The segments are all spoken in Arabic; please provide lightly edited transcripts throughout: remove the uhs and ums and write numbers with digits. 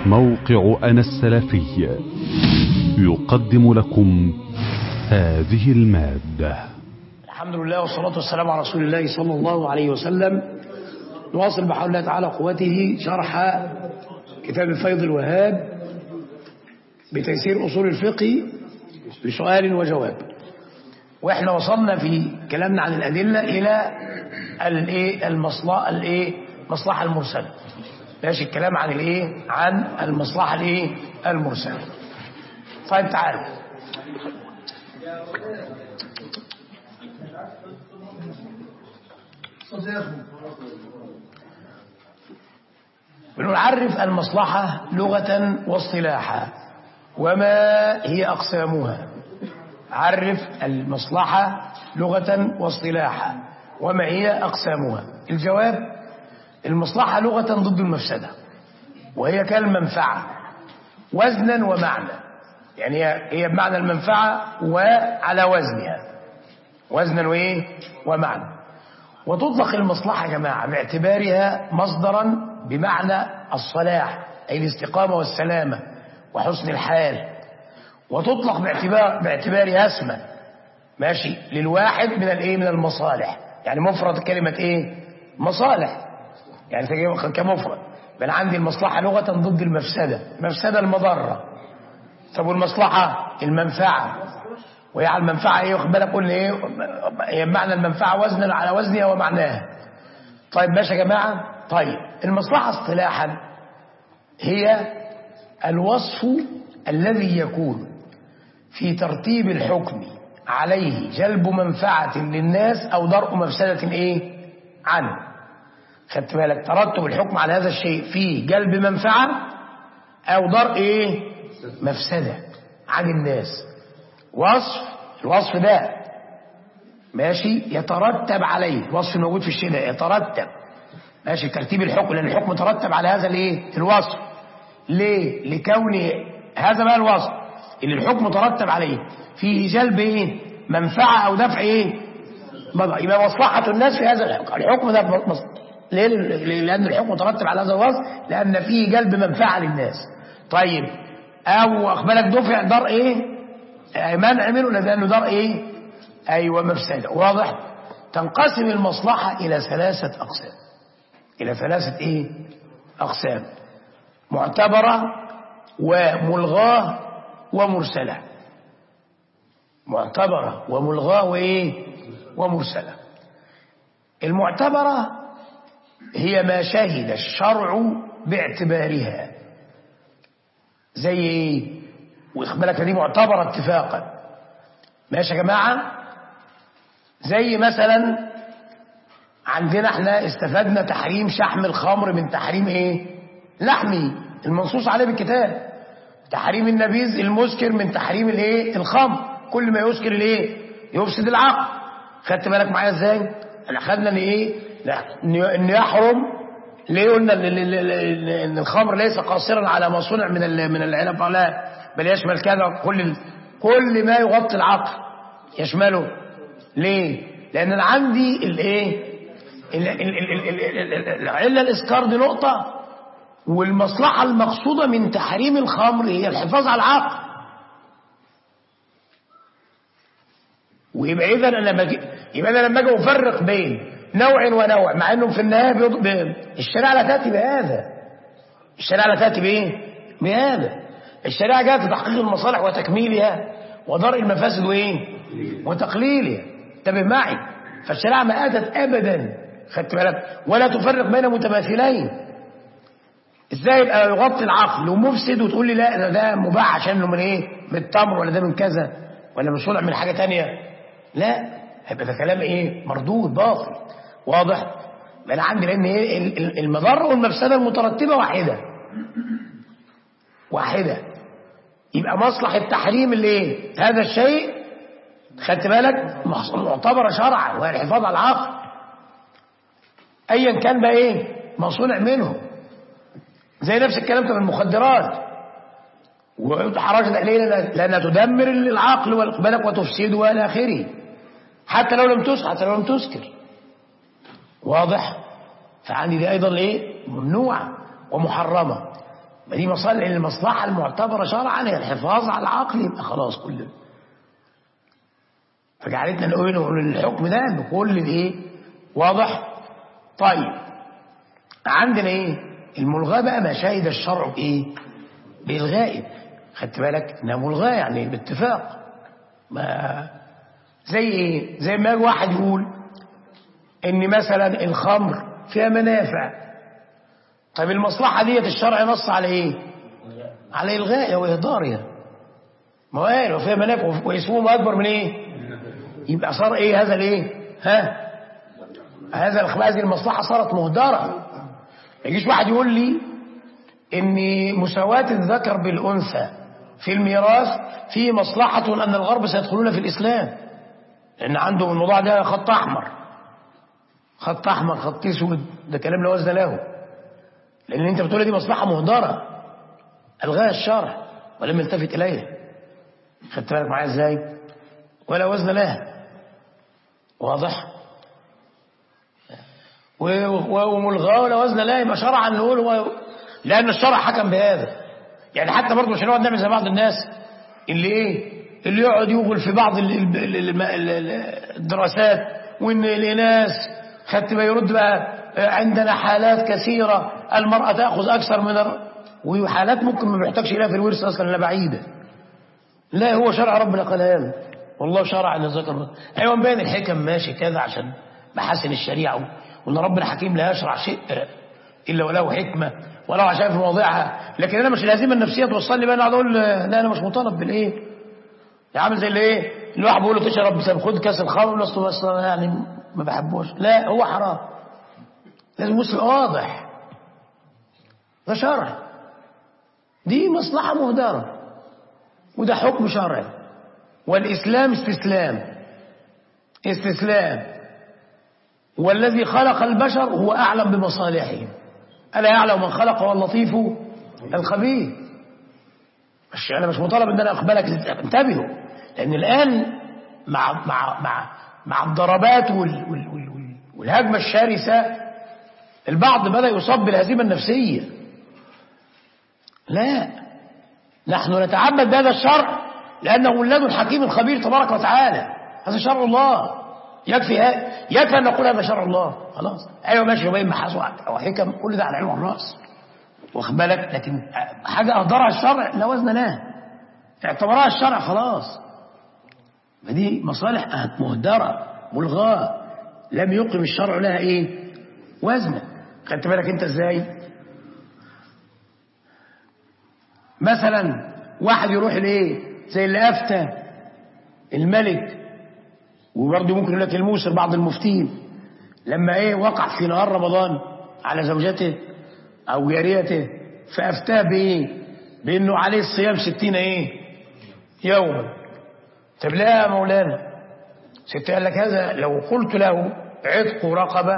موقع أنا السلفي يقدم لكم هذه المادة. الحمد لله والصلاة والسلام على رسول الله صلى الله عليه وسلم. نواصل بحول الله تعالى قوته شرح كتاب الفيض الوهاب بتيسير أصول الفقه بسؤال وجواب. وإحنا وصلنا في كلامنا عن الأدلة إلى المصلحة المرسلة. ماشي الكلام عن عن المصلحة المرسلة. طيب تعالوا بنعرف المصلحة لغة واصطلاحا وما هي أقسامها. عرف المصلحة لغة واصطلاحا وما هي أقسامها. الجواب: المصلحة لغة ضد المفسدة، وهي كالمنفعة وزنا ومعنى. يعني هي بمعنى المنفعة وعلى وزنها، وزنا ومعنى. وتطلق المصلحة يا جماعة باعتبارها مصدرا بمعنى الصلاح أي الاستقامة والسلامة وحسن الحال. وتطلق باعتبارها اسما ماشي للواحد من المصالح. يعني مفرد كلمة مصالح، يعني كمفرد. بل عندي المصلحة لغة ضد المفسدة، المفسدة المضرة. طب والمصلحة المنفعة، وهي على المنفعة واخد بالك قلنا هي معنى المنفعة وزنا على وزنها ومعناها. طيب ماشي يا جماعة. طيب المصلحة اصطلاحا هي الوصف الذي يكون في ترتيب الحكم عليه جلب منفعة للناس أو درء مفسدة عنه. خدت بالك؟ ترتب الحكم على هذا الشيء فيه جلب منفعة أو درء مفسدة عن الناس. الوصف ده ماشي يترتب عليه، الوصف الموجود في الشيء ده يترتب ماشي ترتيب الحكم، لأن الحكم ترتب على هذا الوصف. ليه؟ لكون هذا بقى الوصف اللي الحكم ترتب عليه فيه جلب منفعة أو دفع يبقى مصلحة الناس في هذا الحكم ده ليه؟ لأن الحكم ترتب على هذا الوصف لأن فيه جلب منفعة للناس. طيب أو أقبلك دفع درء منع منه لأنه درء أيوة مفسدة. واضح؟ تنقسم المصلحة إلى ثلاثة أقسام، إلى ثلاثة أقسام: معتبرة وملغاة ومرسلة. معتبرة وملغاة ومرسلة. المعتبرة هي ما شهد الشرع باعتبارها، زي واخبالك دي معتبرة اتفاقا. ماشي يا جماعة؟ زي مثلا عندنا احنا استفدنا تحريم شحم الخمر من تحريم لحمه المنصوص عليه بالكتاب. تحريم النبيذ المسكر من تحريم الخمر. كل ما يسكر يفسد العقل. خدت بالك معايا ازاي؟ احنا خدنا ان يحرم. ليه قلنا ان الخمر ليس قاصرا على ما صنع من العنب، لا بل يشمل كذا كل ما يغطي العقل يشمله. ليه؟ لان انا عندي العله الاسكار دي نقطه، والمصلحه المقصوده من تحريم الخمر هي الحفاظ على العقل. ويبقى اذا انا لما اجي افرق بين نوع ونوع، مع انهم في النهايه الشريعه لا تاتي بهذا. الشريعه لا تاتي بهذا. الشريعه جاءت لتحقيق المصالح وتكميلها ودرء المفاسد وتقليلها. انتبه معي. فالشريعه ما اتت ابدا، خدت بالك، ولا تفرق بين متماثلين. ازاي يبقى يغطي العقل ومفسد وتقول لي لا ده مباح عشان من من التمر، ولا ده من كذا، ولا من صنع من حاجه ثانيه؟ لا، هيبقى ده كلام مردود باطل. واضح؟ انا عندي لان المضره والمفسده المترتبه واحده. يبقى مصلحه تحريم هذا الشيء، خدت بالك، معتبره شرعا، وهي الحفاظ على العقل ايا كان بقى ما صنع منه. زي نفس الكلام في المخدرات، وحرج لانها تدمر العقل والقبلك وتفسده والى اخره، حتى لو لم تسكر. واضح؟ فعندي دي ايضا ممنوعه ومحرمه. ما دي مصالح المصلحة المعتبرة شرعا هي الحفاظ على العقل، يبقى خلاص كله. فجعلتنا نقول الحكم ده بكل الايه واضح. طيب عندنا ايه الملغاة بقى؟ ما شهد الشرع بايه؟ بالغائب. خدت بالك انها ملغاة يعني باتفاق. ما زي ايه؟ زي ما يجي واحد يقول ان مثلا الخمر فيها منافع، طيب المصلحة ديت الشرع نص على ايه؟ على الغائها واهدارها. ما هو قال وفيها منافع واسمهم اكبر من ايه؟ يبقى صار ايه هذا الايه؟ هذه المصلحة صارت مهدرة. ما يجيش واحد يقول لي ان مساواة الذكر بالانثى في الميراث فيه مصلحة ان الغرب سيدخلون في الاسلام، لان عندهم الموضوع ده خط احمر، خط احمر خط اسود، ده كلام لا وزن له. لان انت بتقول دي مصلحة مهدرة الغاها الشرع ولم يلتفت اليها. خدت بالك معايا ازاي؟ ولا وزن لها. واضح؟ وملغاه ولا وزن لها، يبقى شرعا نقول لان الشرع حكم بهذا. يعني حتى برضه مش هنقعد نعمل زي بعض الناس اللي ايه؟ اللي يقعد يغل في بعض الدراسات وان الاناث خدت بقى يرد بقى عندنا حالات كثيرة المرأة تأخذ أكثر من وحالات ممكن ما بيحتاجش إليها في الورث أصلا لا بعيدة. لا هو شرع ربنا قال هذا، والله شرع أن الذكر. أيوة بين الحكم ماشي كذا عشان محاسن الشريعة، وأن ربنا حكيم لا يشرع شيء إلا وله حكمة ولو عشان في مواضيعها. لكن أنا مش لازم النفسية توصلني بقى أقول لا أنا مش مطالب بالإيه. عامل زي اللي إيه الواحد بيقول له تشرب خد كاس الخمر أصلا يعني ما بحبوش، لا هو حرام. لازم مسلم واضح ده شرع، دي مصلحة مهدرة وده حكم شرعي. والإسلام استسلام، والذي خلق البشر هو أعلم بمصالحهم. ألا يعلم من خلق واللطيف الخبير. أنا مش مطالب أن أنا أقبلك. انتبهوا، لأن الآن مع الضربات والهجمة الشرسة البعض بدأ يصاب بالهزيمة النفسية. لا، نحن نتعبد بهذا الشرع لأنه من لدن الحكيم الخبير تبارك وتعالى. هذا شرع الله، يكفي أن نقول هذا شرع الله خلاص. أيوة ماشي وبين محاسن أو حكم كل ده على العين والرأس، واخد بالك. لكن حاجة أهدرها الشرع لا وزن لها، اعتبرها الشرع خلاص. فدي مصالح مهدرة ملغاة لم يقم الشرع لها إيه وزنا. خدت بالك أنت إزاي؟ مثلا واحد يروح لإيه زي اللي أفتى الملك، وبرضه ممكن لك الموسر بعض المفتين لما إيه وقع في نهار رمضان على زوجته أو جاريته، فأفتاه بإيه؟ بأنه عليه الصيام 60 إيه يوما. طب لا يا مولانا، ست قال لك هذا لو قلت له عتق رقبة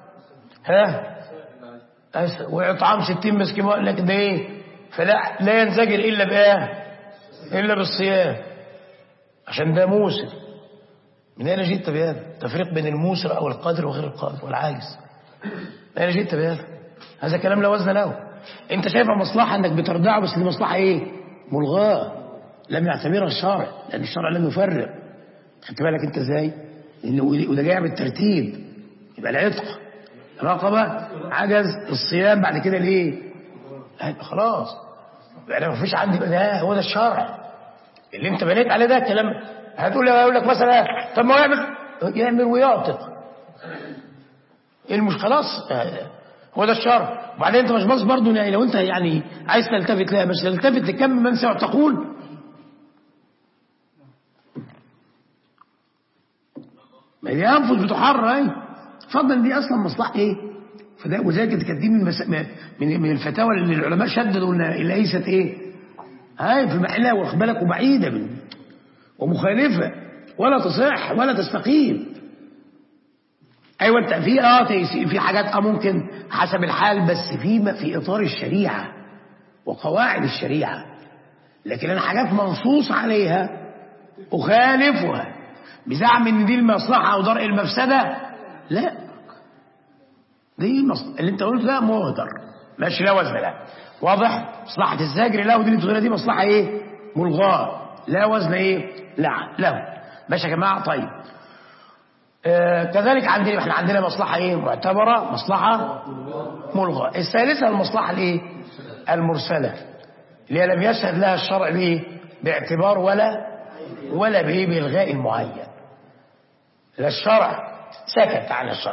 وإطعام 60 مسكين لك ده إيه؟ فلا لا ينزجر إلا بإيه؟ إلا بالصيام، عشان ده موسر. من أين جئت بهذا؟ تفريق بين الموسر أو القادر وغير القادر والعاجز. من أين جئت بهذا؟ هذا كلام لا وزن له. أنت شايفها مصلحة أنك بترضعه، بس دي مصلحة إيه؟ ملغاة لم يعتبرها الشرع، لأن الشرع لم يفرق. خدت بالك أنت إزاي؟ وده جاي بالترتيب. يبقى العتق رقبة عجز الصيام بعد كده ليه؟ خلاص يعني ما فيش عندي ده هو ده الشرع اللي انت بنيت عليه. ده كلام هتقول لك مثلا طب ما هو يعمل ويعتق المش خلاص هو ده الشرع. وبعدين انت مش باص برضه يعني لو انت يعني عايز تلتفت لا مش تلتفت لكم من سيعتقون. ما دي انفس بتحرر اهي. اتفضل دي اصلا مصلحه ايه؟ فده وذلك كانت دي من الفتاوى اللي العلماء شددوا ان ليست ايه؟ هاي في محلها واخد بالك وبعيده من ومخالفه ولا تصح ولا تستقيم. ايوه انت في حاجات ممكن حسب الحال، بس في اطار الشريعه وقواعد الشريعه. لكن انا حاجات منصوص عليها اخالفها بزعم ان دي المصلحه او درء المفسده، لا دي اللي انت قلت ده مهدر ماشي لا وزن له. واضح؟ مصلحة الزاجر له ودي الصغيرة دي مصلحة ايه؟ ملغاة، لا وزن ايه؟ له. ماشي يا جماعة؟ طيب كذلك عندنا، احنا عندنا مصلحة ايه؟ معتبرة، مصلحة ملغاة. الثالثة المصلحة الايه؟ المرسلة، اللي هي لم يشهد لها الشرع بايه؟ باعتبار ولا بايه؟ بإلغاء المعين. لا الشرع سكت عن الشرع،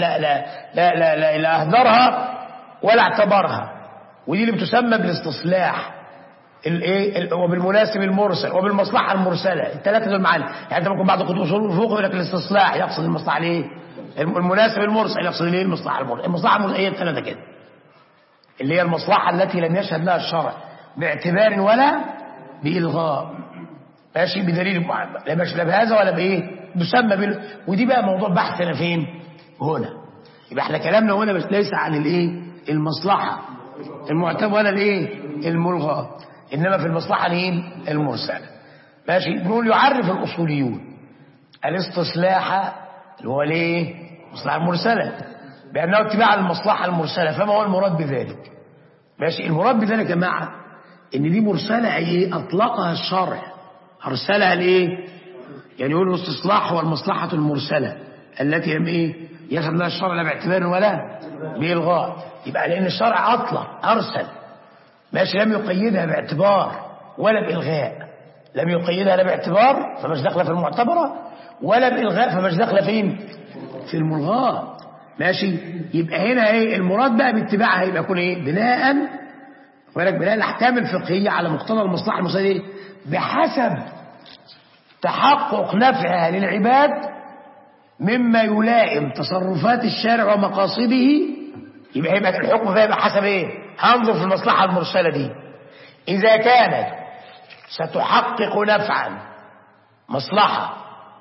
لا أهدرها ولا اعتبرها، ودي اللي بتسمى بالاستصلاح الايه، وبالمناسب المرسل وبالمصلحه المرسله. الثلاثه دول معانا. يعني انت ممكن بعض كتب اصول الفقه يقول لك الاستصلاح يقصد المصلحه الايه؟ المناسب المرسل يقصد الايه؟ المصلحه المرسله. المصلحه المرسله هي الثلاثه كده، اللي هي المصلحه التي لم يشهد لها الشرع باعتبار ولا بالغاء. ماشي؟ بدليل معين، لا ماشي بهذا ولا بايه؟ تسمى ودي بقى موضوع بحثنا فين؟ هنا. يبقى احنا كلامنا هنا بس ليس عن الايه؟ المصلحه المعتبره ولا الايه؟ الملغاه، انما في المصلحه الايه؟ المرسله. ماشي؟ نقول يعرف الاصوليون الاستصلاح اللي هو الايه؟ المصلحه المرسله بانه اتباع المصلحه المرسله. فما هو المراد بذلك؟ ماشي؟ المراد بذلك يا جماعه ان دي مرسله ايه؟ اطلقها الشرع، ارسلها لايه؟ يعني يقول الاستصلاح هو المصلحه المرسله التي لم ايه؟ يشهد لها الشرع لا باعتبار ولا بإلغاء. يبقى لأن الشرع أطلق أرسل، ماشي، لم يقيدها باعتبار ولا بإلغاء. لم يقيدها لا باعتبار فمش داخله في المعتبرة، ولا بإلغاء فمش داخله فين؟ في الملغاء. ماشي؟ يبقى هنا ايه المراد بقى باتباعها؟ يبقى يكون ايه؟ بناء الأحكام الفقهية على مقتضى المصلحة المرسلة ايه؟ بحسب تحقق نفعها للعباد مما يلائم تصرفات الشارع ومقاصده. يبقى الحكم فيها بحسب ايه؟ هنظر في المصلحة المرسلة دي، إذا كانت ستحقق نفعا، مصلحة،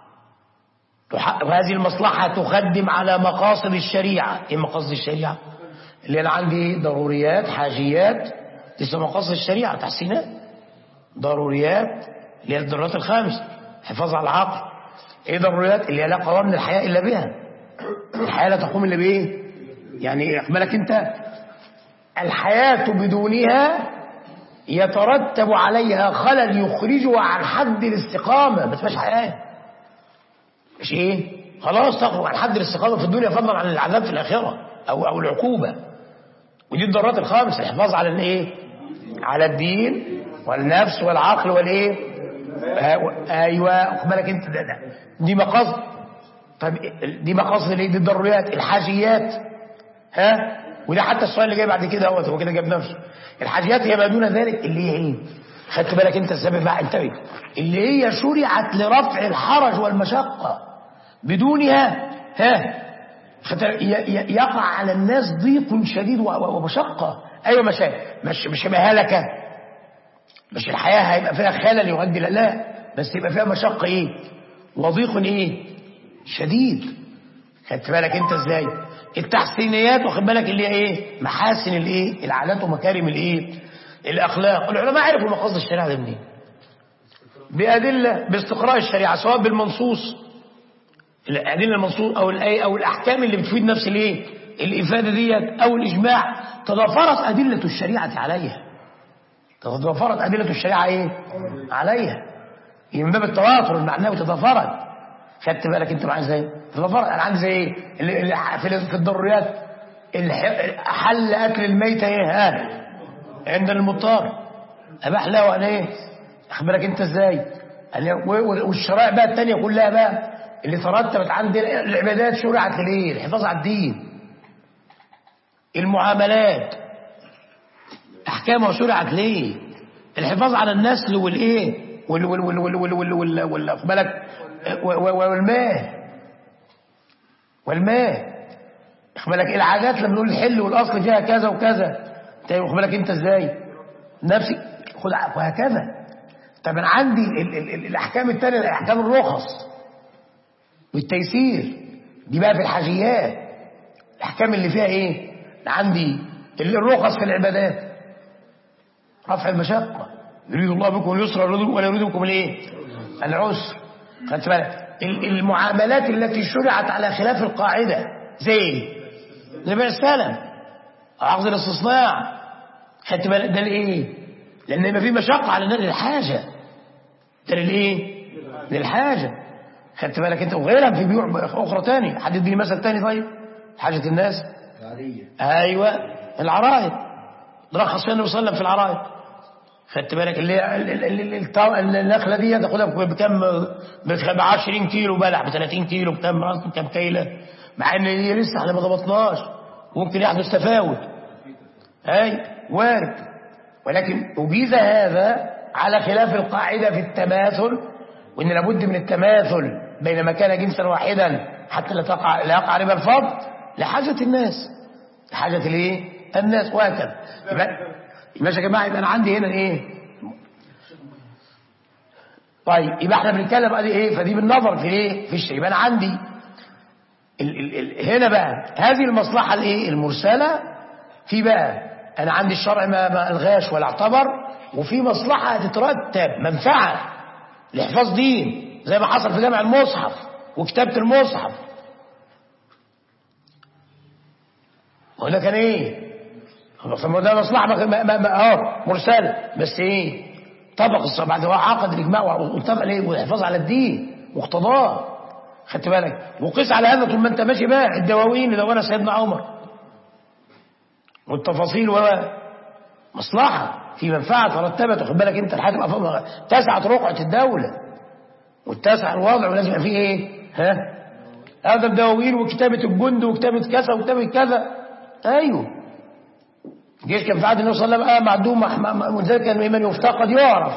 وهذه المصلحة تخدم على مقاصد الشريعة. ايه مقاصد الشريعة؟ اللي انا عندي ضروريات، حاجيات، دي مقاصد الشريعة، تحسينات. ضروريات اللي هي الضرورات الخامس، حفاظ على العقل. ايه ضروريات؟ اللي هي لا قوام للحياة الا بها، الحياة لا تقوم الا بايه؟ يعني اقبلك انت الحياة بدونها يترتب عليها خلل يخرجها عن حد الاستقامة، ما تبقاش حياة. مش ايه؟ خلاص تخرج عن حد الاستقامة في الدنيا فضلا عن العذاب في الآخرة او العقوبة. ودي الضرورات الخامسة، الحفاظ على الايه؟ على الدين والنفس والعقل والايه؟ ايوه اقبلك انت ده دي مقاصد. طيب دي مقاصد الايه؟ دي الضروريات. الحاجيات، ها؟ وده حتى السؤال اللي جاي بعد كده هو كده جاب نفسه. الحاجيات هي ما دون ذلك، اللي هي ايه؟ خدت بالك انت السبب بقى؟ انتبه. اللي هي شرعت لرفع الحرج والمشقة، بدونها ها يقع على الناس ضيق شديد ومشقة. ايوه مش هيبقى هلكة، مش الحياة هيبقى فيها خلل يؤدي لا، بس يبقى فيها مشقة ايه؟ وضيق ايه؟ شديد. خدت بالك انت ازاي؟ التحسينيات، واخد بالك اللي هي ايه؟ محاسن الايه؟ العادات ومكارم الايه؟ الاخلاق. العلماء عرفوا مقاصد الشريعه ده منين؟ بادله، باستقراء الشريعه، سواء بالمنصوص، الادله المنصوص او الايه او الاحكام اللي بتفيد نفس الايه؟ الافاده ديت، او الاجماع. تضافرت ادله الشريعه عليها، تضافرت ادله الشريعه ايه؟ عليها. من باب التواتر المعنوي تضافرت. خدت بالك انت معايا ازاي؟ تضافرت. انا عندي زي ايه؟ اللي في الضروريات، حل اكل الميته ايه؟ عند المضطر اباح له ولا ايه؟ اخد بالك انت ازاي؟ والشرائع بقى الثانيه كلها بقى اللي ترتبت عند العبادات شرعت ليه؟ الحفاظ على الدين. المعاملات احكامها شرعت ليه؟ الحفاظ على النسل والايه؟ واخد بالك والماء. اخد بالك العادات لما نقول الحل والاصل فيها كذا وكذا، واخد بالك انت ازاي؟ نفسي وهكذا. طب انا عندي الاحكام الثانيه، الاحكام الرخص والتيسير، دي بقى في الحاجيات. الاحكام اللي فيها ايه؟ عندي الرخص في العبادات، رفع المشقه، يريد الله بكم اليسر ولا يريد بكم الايه؟ العسر. خدت بالك؟ المعاملات التي شرعت على خلاف القاعده، زي بيع السلم، عقد الاستصناع، خدت بالك ده لإيه؟ لأن ما في مشقة على الناس للحاجة. ده للإيه؟ للحاجة. خدت بالك أنت؟ وغيرها في بيوع أخرى تاني. حد يديني مثل تاني طيب؟ حاجة الناس. أيوة العرايد. رخص فيها النبي صلى الله عليه وسلم في العرايد. خدت بالك النخلة دي تاخدها بكم؟ ب 20 كيلو بلح، ب 30 كيلو، بكم كيلة، مع ان هي لسه احنا ما ضبطناش، ممكن يحدث تفاوت. اي وارد. ولكن أجيز هذا على خلاف القاعدة في التماثل، وان لابد من التماثل بين ما كان جنسا واحدا حتى لا يقع ربا الفضل لحاجة الناس، لحاجة الايه؟ الناس. وهكذا. يبقى يا جماعه يبقى انا عندي هنا ايه؟ طيب يبقى احنا بنتكلم ادي ايه؟ فدي بالنظر في ايه؟ في الشيء. يبقى انا عندي هنا بقى هذه المصلحه الايه؟ المرسله. في بقى انا عندي الشرع ما الغاش ولا اعتبر، وفي مصلحه هتترتب، منفعه لحفاظ دين، زي ما حصل في جمع المصحف وكتابه المصحف. وهنا كان ايه؟ فده مصلحة مرسلة، بس ايه؟ طبق بعد هو عقد الاجماع واتفق عليه والحفاظ على الدين واقتضاه. خدت بالك؟ وقيس على هذا طول ما انت ماشي بقى الدواوين اللي دونها سيدنا عمر والتفاصيل مصلحة في منفعة ترتبت. واخد بالك انت الحاكم اتسعت رقعة الدولة واتسع الوضع، ولازم يبقى فيه ايه؟ هذا الدواوين وكتابة الجند وكتابة كذا وكتابة كذا. ايوه الجيش كان في عهد النبي صلى الله عليه وسلم معدوم، ولذلك كان من يفتقد يعرف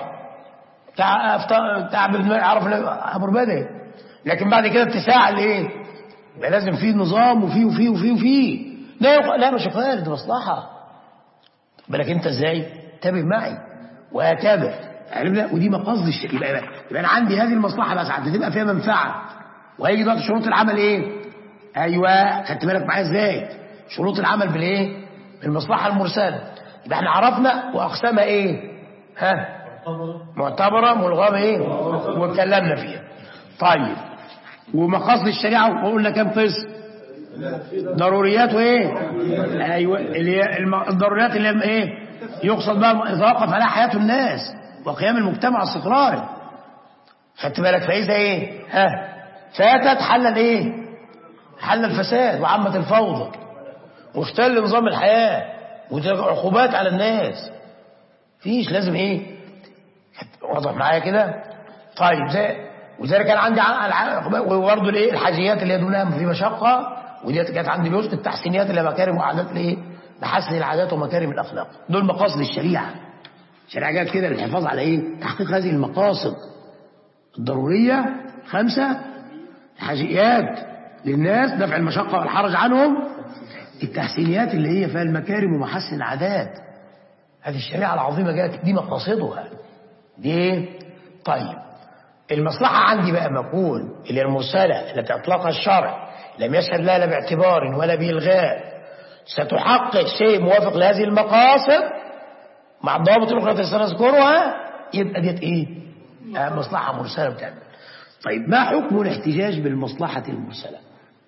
تعب عرف ابو البدر. لكن بعد كده اتساع الايه؟ يبقى لازم فيه نظام وفيه وفيه وفيه وفيه. لا مش فارق، دي مصلحه. بالك انت ازاي؟ انتبه معي وهكذا. ودي مقاصد الشيء. يبقى انا عندي هذه المصلحه بس هتبقى فيها منفعه، وهيجي دلوقتي شروط العمل ايه؟ ايوه خدت بالك معايا ازاي؟ شروط العمل بالايه؟ المصلحة المرسلة. يبقى احنا عرفنا واقسامها ايه؟ معتبرة، ملغمة ايه؟ واتكلمنا فيها. طيب ومقاصد الشريعة وقلنا كام قسم؟ ضروريات وايه؟ ايوه اللي هي الضروريات اللي هي ايه؟ يقصد بها يتوقف عليها حياة الناس وقيام المجتمع الاستقراري. خدت بالك؟ فاذا ايه؟ فاتت حل الايه؟ حل الفساد وعامة الفوضى واختل نظام الحياة وعقوبات على الناس. فيش لازم ايه؟ واضح معايا كده؟ طيب وذلك كان عندي وبرضه الايه؟ الحاجيات اللي هي دونها في مشقة، ودي كانت عندي جزء التحسينيات اللي هي مكارم وعادات الايه؟ محسن العادات ومكارم الاخلاق. دول مقاصد الشريعة. الشريعة جت كده للحفاظ على ايه؟ تحقيق هذه المقاصد الضرورية 5. الحاجيات للناس دفع المشقة والحرج عنهم. التحسينيات اللي هي فيها المكارم ومحسن العادات. هذه الشريعة العظيمة جاءت دي مقاصدها دي. طيب المصلحة عندي بقى مكون اللي المرسلة التي أطلقها الشرع لم يشهد لها لا باعتبار ولا بإلغاء، ستحقق شيء موافق لهذه المقاصد مع الضوابط الأخرى التي سنذكرها، يبقى ديت إيه؟ مصلحة مرسلة بتعمل. طيب ما حكم الاحتجاج بالمصلحة المرسلة؟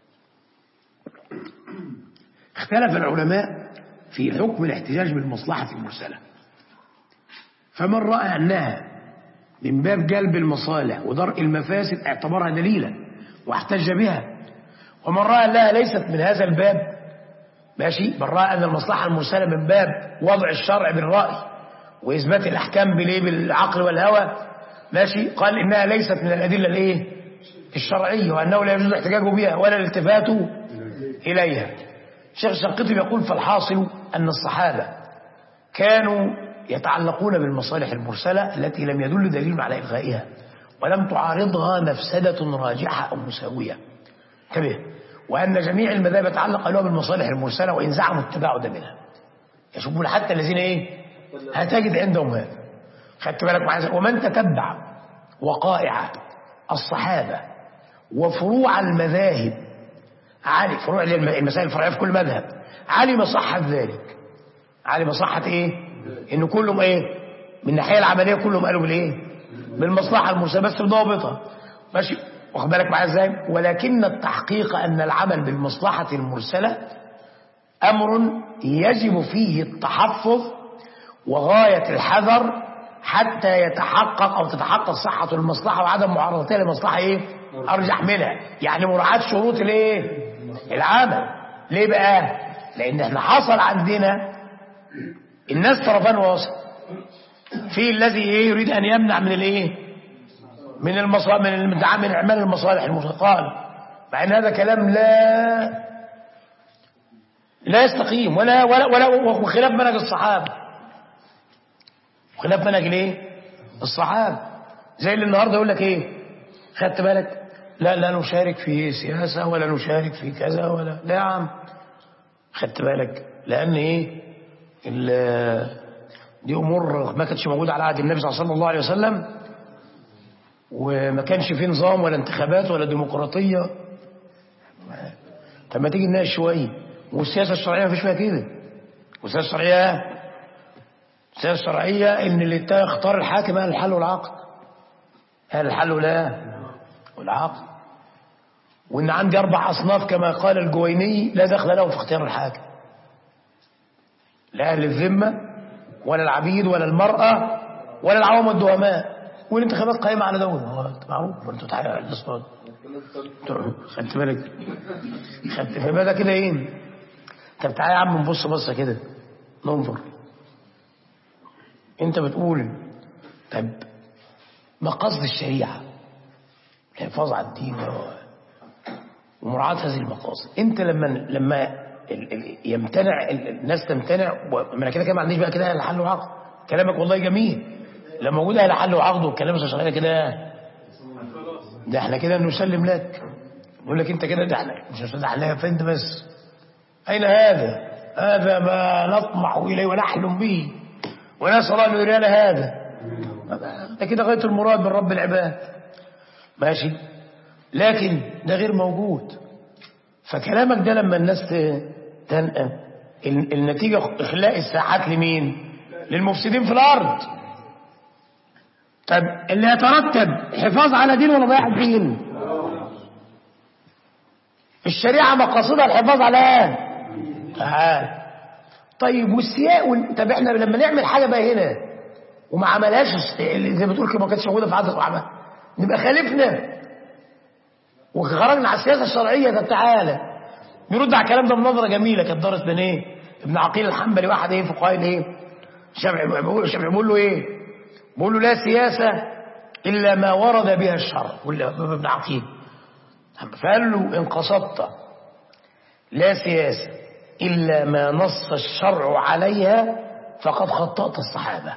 اختلف العلماء في حكم الاحتجاج بالمصلحة المرسلة. فمن رأى أنها من باب جلب المصالح ودرء المفاسد اعتبرها دليلا واحتج بها، ومن رأى أنها ليست من هذا الباب ماشي، من رأى أن المصلحة المرسلة من باب وضع الشرع بالرأي وإثبات الأحكام بالعقل والهوى ماشي، قال إنها ليست من الأدلة الايه؟ الشرعية، وأنه لا يجوز الاحتجاج بها ولا الالتفات إليها. الشيخ الشنقيطي يقول فالحاصل أن الصحابة كانوا يتعلقون بالمصالح المرسلة التي لم يدل دليل على إلغائها ولم تعارضها مفسدة راجحة أو مساوية. انتبه. وأن جميع المذاهب يتعلق له بالمصالح المرسلة وإن زعموا التباعد منها. يشوفون حتى الذين ايه؟ هتجد عندهم هذا. خدت بالك معايا؟ ومن تتبع وقائع الصحابة وفروع المذاهب علم، فروع المسائل الفرعية في كل مذهب، علم صحة ذلك. علم صحة ايه؟ ان كلهم ايه؟ من الناحية العملية كلهم قالوا بالايه؟ بالمصلحة المرسلة بس بضوابطها ماشي. واخد بالك معايا ازاي؟ ولكن التحقيق ان العمل بالمصلحة المرسلة امر يجب فيه التحفظ وغاية الحذر حتى يتحقق أو تتحقق صحة المصلحة وعدم معارضتها لمصلحة إيه؟ أرجح منها. يعني مراعاة شروط الإيه؟ العمل. ليه بقى؟ لأن إحنا حصل عندنا الناس طرفان وسط، في الذي إيه يريد أن يمنع من الإيه؟ من إعمال المصالح المتقال، مع أن هذا كلام لا يستقيم ولا وخلاف منهج الصحابة، وخلاف منهج الايه؟ الصحابة. زي اللي النهارده يقول لك ايه؟ خدت بالك؟ لا نشارك في سياسة ولا نشارك في كذا ولا لا يا عم، خدت بالك؟ لأن ايه؟ دي أمور ما كانتش موجودة على عهد النبي صلى الله عليه وسلم، وما كانش فيه نظام ولا انتخابات ولا ديمقراطية. طب ما تيجي نناقش شوية. والسياسة الشرعية ما فيش فيها كده. والسياسة الشرعية إن اللي يختار الحاكم أهل الحل والعقد، أهل الحل والعقد، وإن عندي 4 أصناف كما قال الجويني لا دخل لهم في اختيار الحاكم، لا أهل الذمة ولا العبيد ولا المرأة ولا العوام والدهماء، والانتخابات قائمة على دول معروف. وانتوا تعالوا على الاصطاد خدت بالك؟ خدت في بالك كده ايه؟ طب تعالى يا عم نبص بصه كده ننظر. انت بتقول طب ما قصد الشريعه؟ الحفاظ على الدين ومراعاه هذه المقاصد. انت لما يمتنع الناس تمتنع، انا كده ما عنديش بقى كده اهل حل وعقد. كلامك والله جميل، لما موجود اهل حل وعقد والكلام الشرعي كده، ده احنا كده نسلم لك، نقول لك انت كده ده احنا مش هنسلم فين بس. اين هذا ما نطمح اليه ونحلم به ونسال الله ان يرينا هذا. ده كده غايه المراد من رب العباد، ماشي، لكن ده غير موجود. فكلامك ده لما الناس تنقى النتيجه اخلاء الساحات لمين؟ للمفسدين في الارض. طب اللي يترتب حفاظ على دين ولا ضياع الدين؟ الشريعه مقاصدها الحفاظ على ايه؟ تعال. طيب والسياق طب احنا لما نعمل حاجه بقى هنا وما عملهاش زي ما بتقول كده ما كانتش موجوده في عهد الصحابه، نبقى خالفنا وخرجنا على السياسه الشرعيه. طب تعالى نرد على الكلام ده بنظره جميله كانت دارت بين ايه؟ ابن عقيل الحنبلي، واحد ايه فقهاء ايه؟ الشافعي بيقول له ايه؟ بيقول له لا سياسه الا ما ورد بها الشرع، ولا ابن عقيل. فقال له ان قصدت لا سياسه إلا ما نص الشرع عليها فقد خطأت الصحابة،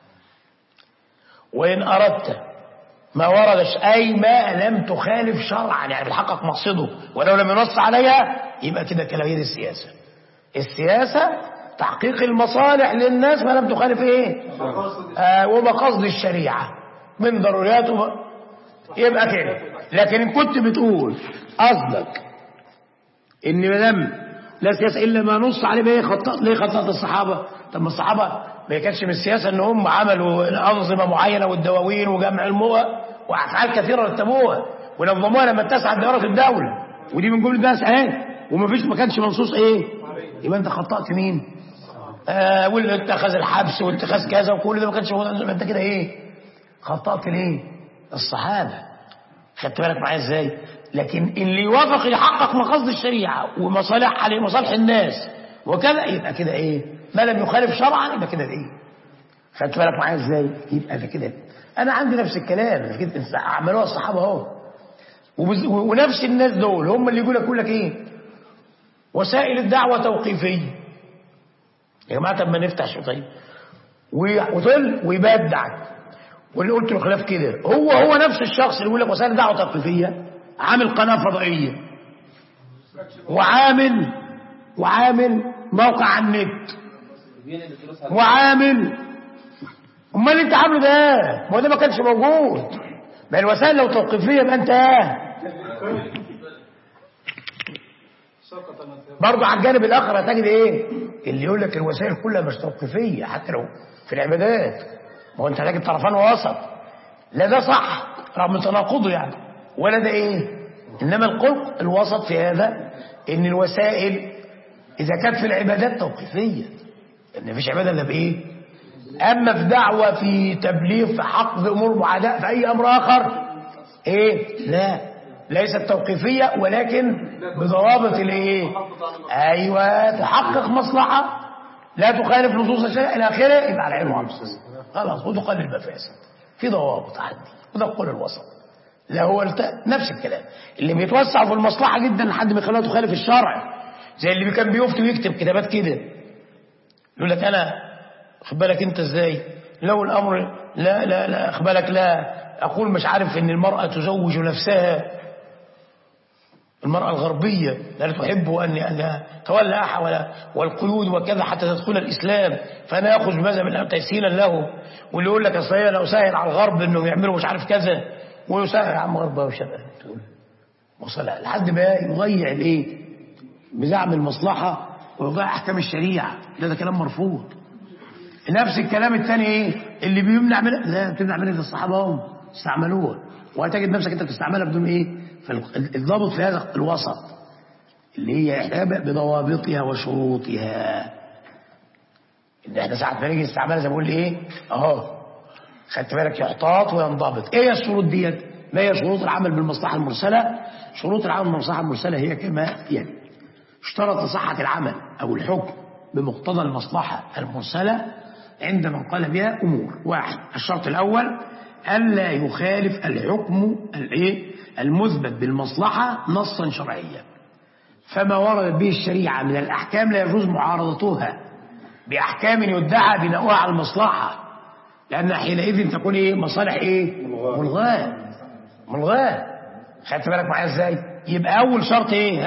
وإن أردت ما وردش أي ما لم تخالف شرعا يعني بالحقق مقصده ولو لم ينص عليها، يبقى كده كلام السياسة. السياسة تحقيق المصالح للناس ما لم تخالف إيه؟ ومقاصد الشريعة من ضرورياته، يبقى كده. لكن إن كنت بتقول قصدك إن مدام لا سياسة إلا ما نص عليه بيه ليه خطأت الصحابة؟ طب ما الصحابة ما كانش من السياسة إن هم عملوا أنظمة معينة والدواوين وجمع الموء وأفعال كثيرة رتبوها ونظموها لما اتسعت دائرة الدولة، ودي من جملة الناس أهي، ما كانش منصوص إيه؟ يبقى أنت خطأت مين؟ واللي اتخذ الحبس واتخاذ كذا وكل ده ما كانش موجود، أنت كده إيه؟ خطأت ليه؟ الصحابة. خدت بالك معايا إزاي؟ لكن اللي يوافق يحقق مقاصد الشريعة ومصالح الناس وكذا، يبقى كده ايه؟ ما لم يخالف شرعا يبقى كده ايه؟ خدت بالك معايا ازاي؟ يبقى كده. انا عندي نفس الكلام كده عملوها الصحابه اهو، ونفس الناس دول هم اللي يقول لك ايه؟ وسائل الدعوه توقيفيه. يا جماعه طب ما نفتح شو طيب؟ وطل ويبدع، واللي قلت له خلاف كده هو نفس الشخص اللي يقول لك وسائل الدعوه توقيفيه، عامل قناة فضائية وعامل موقع على النت وعامل، امال انت عامله ده؟ ما ده ما كانش موجود. ما الوسائل لو توقيفية يبقى انت برضه على الجانب الاخر هتجد ايه؟ اللي يقول لك الوسائل كلها مش توقيفية حتى لو في العبادات، ما هو انت هتجد طرفان وسط. لا ده صح رغم تناقضه يعني، ولا ده ايه؟ انما القلق الوسط في هذا ان الوسائل اذا كانت في العبادات توقيفيه، ان مفيش عباده الا بايه؟ أما في دعوة، في تبليغ، في حق، في أمور معاداة، في أي أمر آخر إيه؟ لا، ليست توقيفية ولكن بضوابط الإيه؟ أيوة، تحقق مصلحة لا تخالف نصوص الشرع إلى آخره، يبقى على عين وعلى راسه خلاص، وتقلل المفاسد في ضوابط عندي، وده القول الوسط. لا هو نفس الكلام اللي بيتوسع في المصلحة جدا لحد ما يخليها تخالف الشرع، زي اللي كان بيفتي ويكتب كتابات كده يقول لك أنا خد بالك أنت إزاي لو الأمر لا خد بالك، لا أقول مش عارف إن المرأة تزوج نفسها، المرأة الغربية لا تحب أن تولى أحد والقيود وكذا حتى تدخل الإسلام، فأنا أخذ مذهب تيسيرا له. واللي يقول لك أصل أنا أسهل على الغرب إنهم يعملوا مش عارف كذا، ويسهل يا عم غربة وشبه تقول وصل لحد ما يضيع الإيه بزعم المصلحة ويضيع أحكام الشريعة. ده كلام مرفوض. نفس الكلام الثاني إيه اللي بيمنع منه، لا بتمنع منه الصحابة هم استعملوها، وهتجد نفسك أنت بتستعملها بدون إيه. فالضابط في هذا الوسط اللي هي إحدى بضوابطها وشروطها، إن إحنا ساعة ما نيجي نستعملها زي ما بقول إيه أهو خدت بالك يحتاط وينضبط. إيه الشروط ديت؟ ما هي شروط العمل بالمصلحة المرسلة؟ شروط العمل بالمصلحة المرسلة هي كما يلي: اشترط صحة العمل أو الحكم بمقتضى المصلحة المرسلة عند من قال بها أمور. واحد، الشرط الأول ألا يخالف الحكم المثبت بالمصلحة نصا شرعيا، فما وردت به الشريعة من الأحكام لا يجوز معارضتها بأحكام يدعى بناؤها على المصلحة، لأن حينئذ تكون إيه مصالح إيه ملغاة. خدت بالك معايا إزاي؟ يبقى أول شرط إيه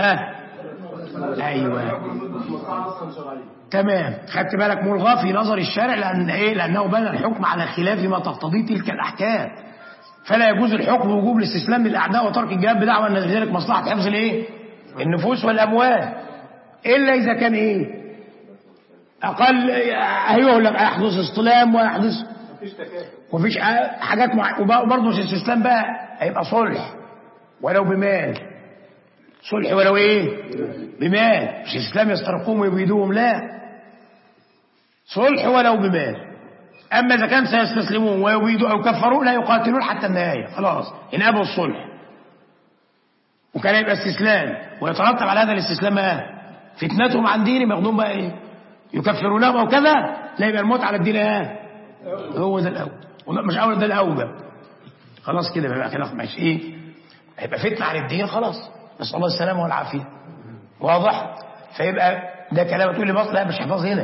أيوة تمام، خدت بالك ملغاة في نظر الشارع، لأن إيه؟ لأنه بنى الحكم على خلاف ما تقتضيه تلك الأحكام، فلا يجوز الحكم بوجوب الاستسلام للأعداء وترك الجهاد بدعوى أن ذلك مصلحة حفظ الإيه؟ النفوس والأموال، إلا إذا كان إيه؟ أقل هيهلك هيحدث اصطلام ويحدث ومفيش حاجات وبرضه مش استسلام بقى، هيبقى صلح ولو بمال، صلح ولو إيه؟ بمال، مش استسلام يسترقوهم ويبيدوهم، لا، صلح ولو بمال. أما إذا كان سيستسلمون ويبيدوا أو كفروا لا يقاتلون حتى النهاية، خلاص إن أبوا الصلح، وكان يبقى استسلام ويترتب على هذا الاستسلام فتنتهم عن دينهم، ياخدون بقى إيه؟ يكفرونهم أو كذا، لا يبقى الموت على الدين هو ده الأول، مش أول ده الأوجب، خلاص كده بقى خلاص ماشي إيه؟ هيبقى فتنة عن الدين، خلاص نسأل الله السلامة والعافية، واضح؟ فيبقى ده كلام تقول لي بص لا مش حفاظ هنا،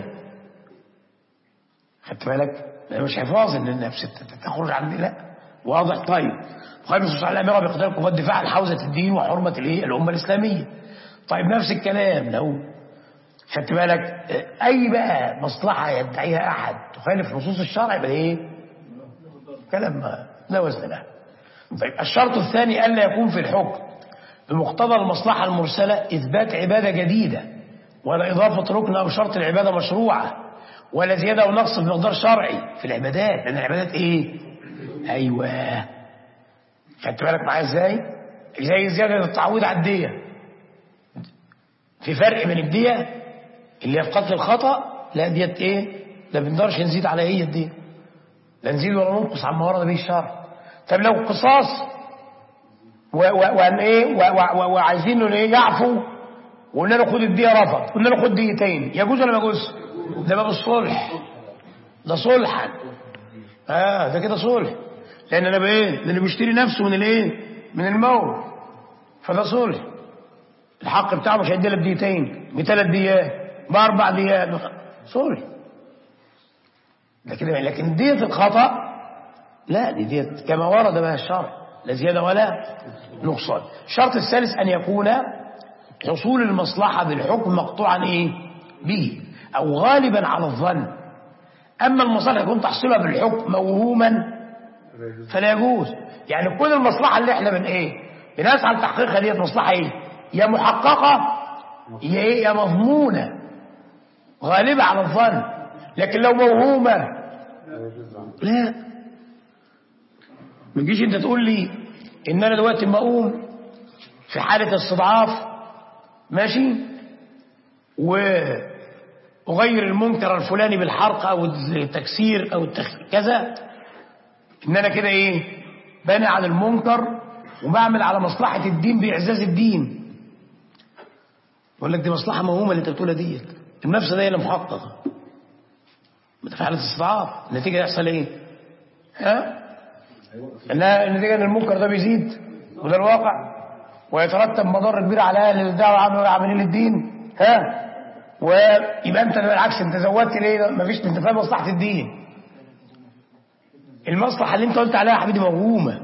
خدت بالك؟ لا مش حفاظ ان النفس تخرج عن لا، واضح؟ طيب خامس على الاماره بقدر قوات الدفاع عن حوزه الدين وحرمه الايه الامه الاسلاميه. طيب نفس الكلام لو خدت بالك اي بقى مصلحه يدعيها احد تخالف نصوص الشرع يبقى ايه؟ كلام لا وزن له. طيب الشرط الثاني الا يكون في الحكم بمقتضى المصلحه المرسله اثبات عباده جديده ولا اضافه ركن او شرط العباده مشروعه ولا زيادة أو نقص في مقدار شرعي في العبادات، لأن العبادات إيه؟ أيوة خدت بالك معايا إزاي؟ زي زيادة التعويض على الدية، في فرق بين الدية اللي هي في قتل الخطأ، لا ديت إيه؟ لا بنقدرش نزيد على إيه الدية، لا نزيد ولا ننقص عما ورد به الشرع. طب لو قصاص وعايزين له إيه يعفو وقلنا له خد الدية رفض، قلنا له خد ديتين، يجوز ولا ما يجوز؟ ده بقى الصلح، ده صلحا ده كده صلح، لان انا بايه؟ لان بيشتري نفسه من الايه؟ من الموت، فده صلح. الحق بتاعه مش هيدي لك ديتين ب3 ديات ب4 ديات، صلح ده كده. لكن دية الخطأ لا، دي دية كما ورد بها الشرع، لا زيادة ولا نقصان. الشرط الثالث ان يكون حصول المصلحة بالحكم مقطوعا ايه؟ به أو غالبا على الظن. أما المصالح يكون تحصيلها بالحكم موهوما فلا يجوز. يعني كل المصلحة اللي احنا بنسعى لتحقيقها ديت مصلحة ايه؟ يا محققة يا ايه؟ يا مضمونة غالبة على الظن. لكن لو موهومة لا، ما تجيش انت تقول لي ان انا دلوقتي ما اقوم في حالة استضعاف ماشي أغير المنكر الفلاني بالحرق أو التكسير أو كذا، إن أنا كده إيه باني على المنكر وبعمل على مصلحة الدين بإعزاز الدين. يقول لك دي مصلحة موهومة اللي أنت بتقولها ديت، المنافسة دي اللي محققة متفاعلة استضعاف، النتيجة يحصل إيه؟ النتيجة إن المنكر ده بيزيد وده الواقع، ويترتب مضار كبير على أهل الدعوة وعاملين الدين. ويبقى أنت بالعكس أنت زودت ليه؟ مفيش، أنت فاهم مصلحة الدين. المصلحة اللي أنت قلت عليها يا حبيبي موهومة،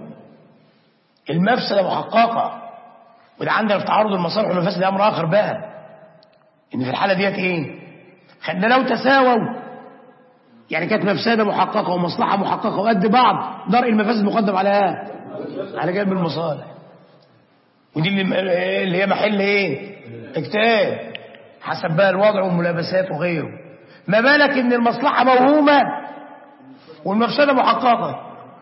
المفسدة محققة. وده عندنا في تعارض المصالح والمفاسد ده أمر آخر بقى، إن في الحالة ديت إيه؟ خدنا لو تساووا، يعني كانت مفسدة محققة ومصلحة محققة وقد بعض، درء المفاسد مقدم على جانب المصالح. ودي اللي هي محل ايه؟ اجتهاد حسب بقى الوضع والملابسات وغيره. ما بالك ان المصلحة موهومة والمفسدة محققة،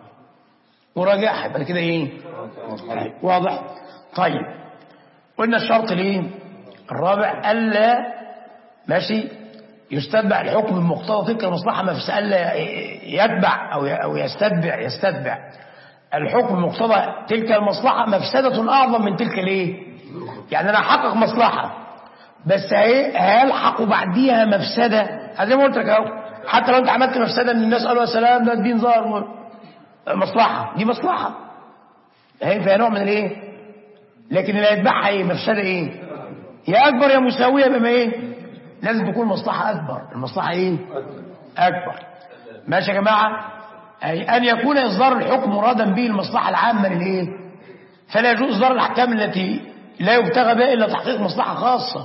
وراجعها يبقى كده ايه؟ واضح؟ طيب قلنا الشرط ليه؟ الرابع ألا ماشي يستتبع الحكم بمقتضى تلك المصلحة، ما في ألا يتبع أو يستتبع الحكم بمقتضى تلك المصلحة مفسدة أعظم من تلك الايه؟ يعني أنا أحقق مصلحة بس هيلحق بعديها مفسدة، زي ما قلت لك أهو، حتى لو أنت عملت مفسدة إن الناس قالوا يا سلام ده الدين ظاهر، مصلحة دي مصلحة هي فيها نوع من الايه؟ لكن اللي هيتبعها ايه؟ مفسدة ايه؟ يا أكبر يا مساوية بما ايه؟ لازم تكون مصلحة أكبر. المصلحة ايه؟ أكبر. ماشي يا جماعة؟ أي أن يكون إصدار الحكم مرادا به المصلحة العامة للإيه؟ فلا يجوز إصدار الأحكام التي لا يبتغى بها إلا تحقيق مصلحة خاصة.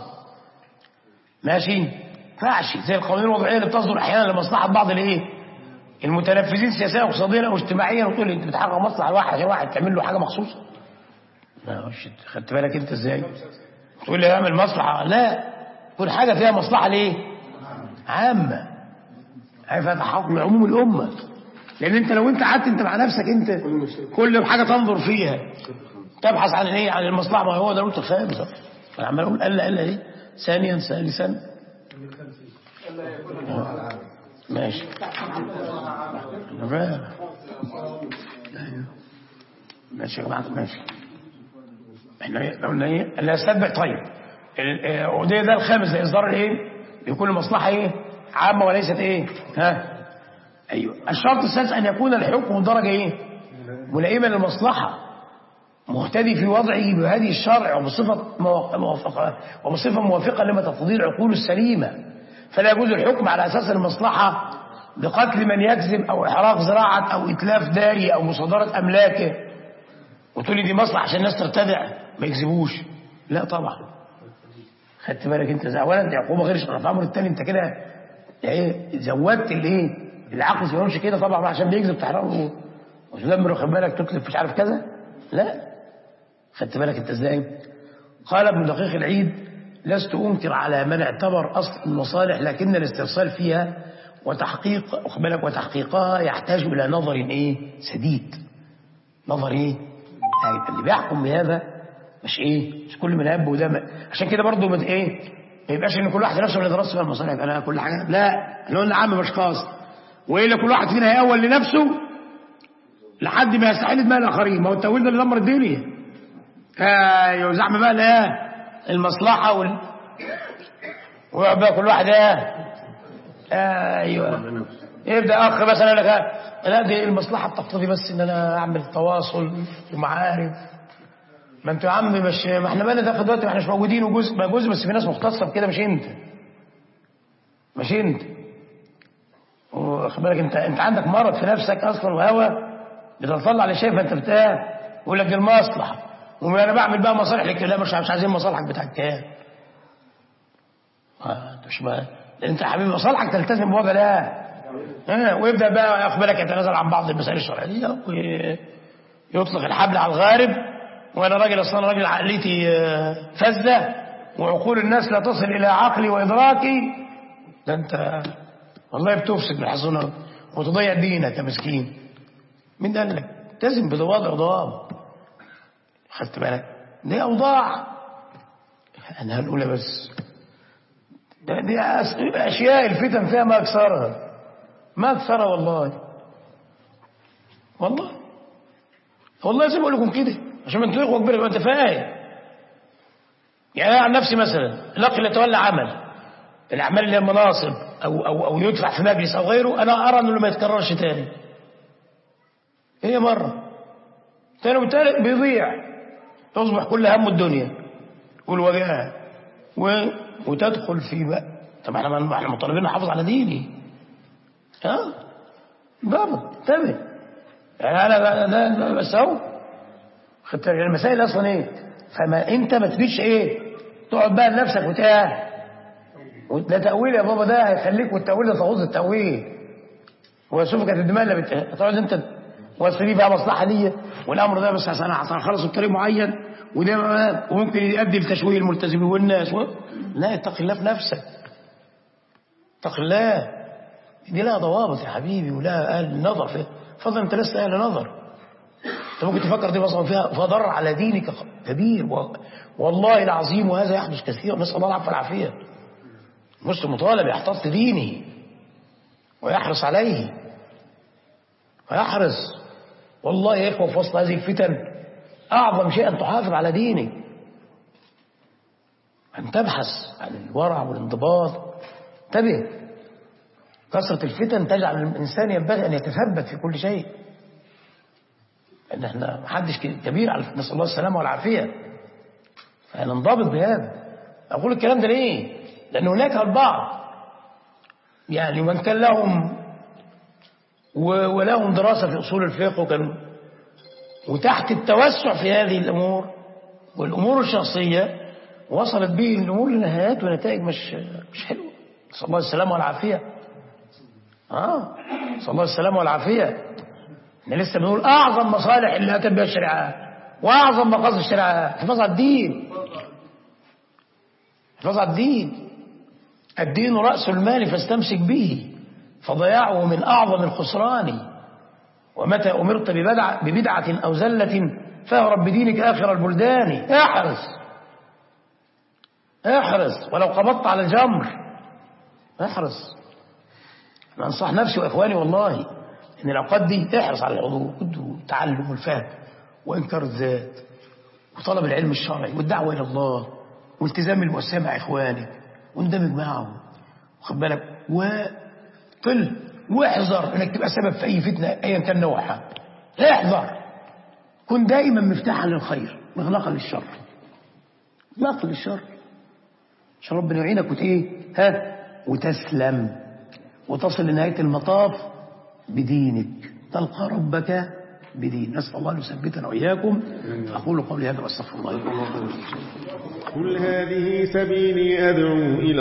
ماشي؟ فعش زي القوانين الوضعية اللي بتصدر أحيانا لمصلحة بعض الإيه؟ المتنفذين سياسيا واقتصاديا أو اجتماعيا، وتقول لي أنت بتحقق مصلحة الواحد عشان واحد تعمل له حاجة مخصوصة. خدت بالك أنت إزاي؟ تقول لي اعمل مصلحة، لا، كل حاجة فيها مصلحة ليه؟ عامة، هيفها تحقق لعموم الأمة. لأن أنت لو أنت قعدت أنت مع نفسك أنت كل حاجة تنظر فيها تبحث عن إيه؟ عن المصلحة، ما هو ده قلت الخامس. أنا عمال أقول ألا ليه؟ ثانيا ثالثا ماشي ماشي يا جماعة ماشي. احنا قلنا ايه؟ اللي يستتبع. طيب ده الخامس، ده اصدار الايه؟ يكون المصلحه ايه؟ عامه وليست ايه؟ ايوه. الشرط السادس ان يكون الحكم درجه ايه؟ ملائمه للمصلحه، مهتدي في وضعه بهدي الشرع وبصفه موافقه لما تقتضيه العقول السليمه. فلا يجوز الحكم على اساس المصلحه بقتل من يكذب او احراق زراعه او اتلاف داري او مصادره املاكه، وتقول لي دي مصلحه عشان الناس ترتدع ما يكذبوش. لا طبعا. خدت بالك انت؟ اولا دي عقوبه غير شرعيه. الامر الثاني انت كده ايه؟ زودت الايه؟ العقل ما يقولش كده طبعا عشان بيكذب تحرقه وتدمر، خد بالك تتلف مش عارف كذا. لا، خدت بالك انت ازاي؟ قال ابن دقيق العيد: لست انكر على من اعتبر اصل المصالح، لكن الاسترسال فيها وتحقيق خد بالك وتحقيقها يحتاج الى نظر ايه؟ سديد. نظر ايه؟ هيبقى اللي بيحكم بهذا مش ايه؟ مش كل من هب وده. عشان كده برضه ما ايه؟ ما يبقاش ان كل واحد نفسه اللي درس في المصالح يبقى انا كل حاجه. لا، احنا قلنا عام مش خاص، والا كل واحد فينا هيأول لنفسه لحد ما يستحيل دماء الاخرين. ما هو التأويل ده اللي دمر الدنيا. ايوه، زعم بقى لا المصلحه ويقعد بقى كل واحد ايوه يبدا اخ مثلا يقول لك لا دي المصلحه بتقتضي بس ان انا اعمل تواصل ومعارف. ما انتوا يا عم مش، ما احنا بقى ده دلوقتي ما احناش موجودين، وجزء بس في ناس مختصه بكده، مش انت. واخد بالك انت عندك مرض في نفسك اصلا وهوى بتطلع اللي شايفها انت يقول لك دي المصلحه، وانا بعمل بقى مصالح للكلام. مش عايزين مصالحك بتاع الكلام. مش بقى انت يا حبيبي مصالحك تلتزم بوضع لا. ويبدا بقى ياخد بالك يتنازل عن بعض المسائل الشرعيه ويطلق الحبل على الغارب. وانا راجل اصلا راجل عقليتي فزه وعقول الناس لا تصل الى عقلي وادراكي. ده انت والله بتفسد بالحصنه وتضيع دينك يا مسكين. مين قال لك؟ التزم بضوابط وضوابط. خدت بالك؟ دي اوضاع انا هنقولها بس دي أشياء الفتن فيها ما أكثرها، ما أكثرها والله. والله لازم أقول لكم كده عشان ما تلاقوا كبير يبقى أنت فاهم. يعني أنا عن نفسي مثلا الأخ اللي يتولى عمل الأعمال اللي هي مناصب أو يدفع في مجلس أو غيره، أنا أرى إنه ما يتكررش تاني. هي مرة تاني وتالت بيضيع، تصبح كل هم الدنيا والوجاهة وتدخل في بقى. طب احنا مطالبين نحافظ على ديني. بابا انتبه. يعني انا بس اهو خدت المسائل اصلا ايه. فما انت ما تجيش ايه تقعد بقى لنفسك ده تأويل يا بابا، ده هيخليك والتأويل ده تغوظ التأويل ويشوفك هتدماء اللي هتقعد انت وصلي بقى مصلحة ليا والامر ده بس عشان هخلصه بطريق معين وده وممكن يؤدي لتشويه الملتزمين والناس لا، اتق الله في نفسك، اتق الله. دي لها ضوابط يا حبيبي ولها اهل نظر فيها. فضلا انت لست اهل نظر، انت ممكن تفكر دي مثلا فيها ضرر على دينك كبير والله العظيم، وهذا يحدث كثيرا، نسال الله العفو والعافيه. المسلم مطالب يحتفظ دينه ويحرص عليه ويحرص. والله يا اخوه في وسط هذه الفتن اعظم شيء ان تحافظ على دينك، ان تبحث عن الورع والانضباط. انتبه، كثرة الفتن تجعل الانسان ينبغي ان يتثبت في كل شيء. ان احنا محدش كبير على نسال الله السلامه والعافيه، فننضبط بهذا. اقول الكلام ده ليه؟ لان هناك البعض يعني من كان لهم ولهم دراسه في اصول الفقه وكانوا وتحت التوسع في هذه الامور والامور الشخصيه وصلت به الامور لنهايات ونتائج مش حلوه. نسال الله السلامه والعافيه. نسال الله السلامه والعافيه. احنا لسه بنقول اعظم مصالح اللي اتت بها الشريعه واعظم مقاصد الشريعه حفاظ على الدين. حفاظ على الدين. الدين راس المال فاستمسك به، فضياعه من اعظم الخسران. ومتى امرت ببدعه او زله فاهرب بدينك اخر البلدان. احرص ولو قبضت على الجمر، احرص. انا انصح نفسي واخواني والله ان الاوقات دي احرص على الحضور والتعلم والفهم وانكار الذات وطلب العلم الشرعي والدعوه الى الله والتزام المؤسسه مع اخوانك واندمج معهم، واخد بالك، واحذر انك تبقى سبب في اي فتنه ايا كان نوعها. احذر، كن دائما مفتاحا للخير مغلقا للشر. مغلقا للشر عشان ربنا يعينك وتسلم وتصل لنهايه المطاف بدينك، تلقى ربك بدين. نسأل الله أن يثبتنا وإياكم. أقول قولي هذا وأستغفر الله. قل هذه سبيلي أدعو إلى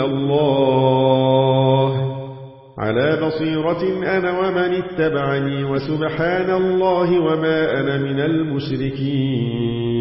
الله على بصيرة أنا ومن اتبعني وسبحان الله وما أنا من المشركين.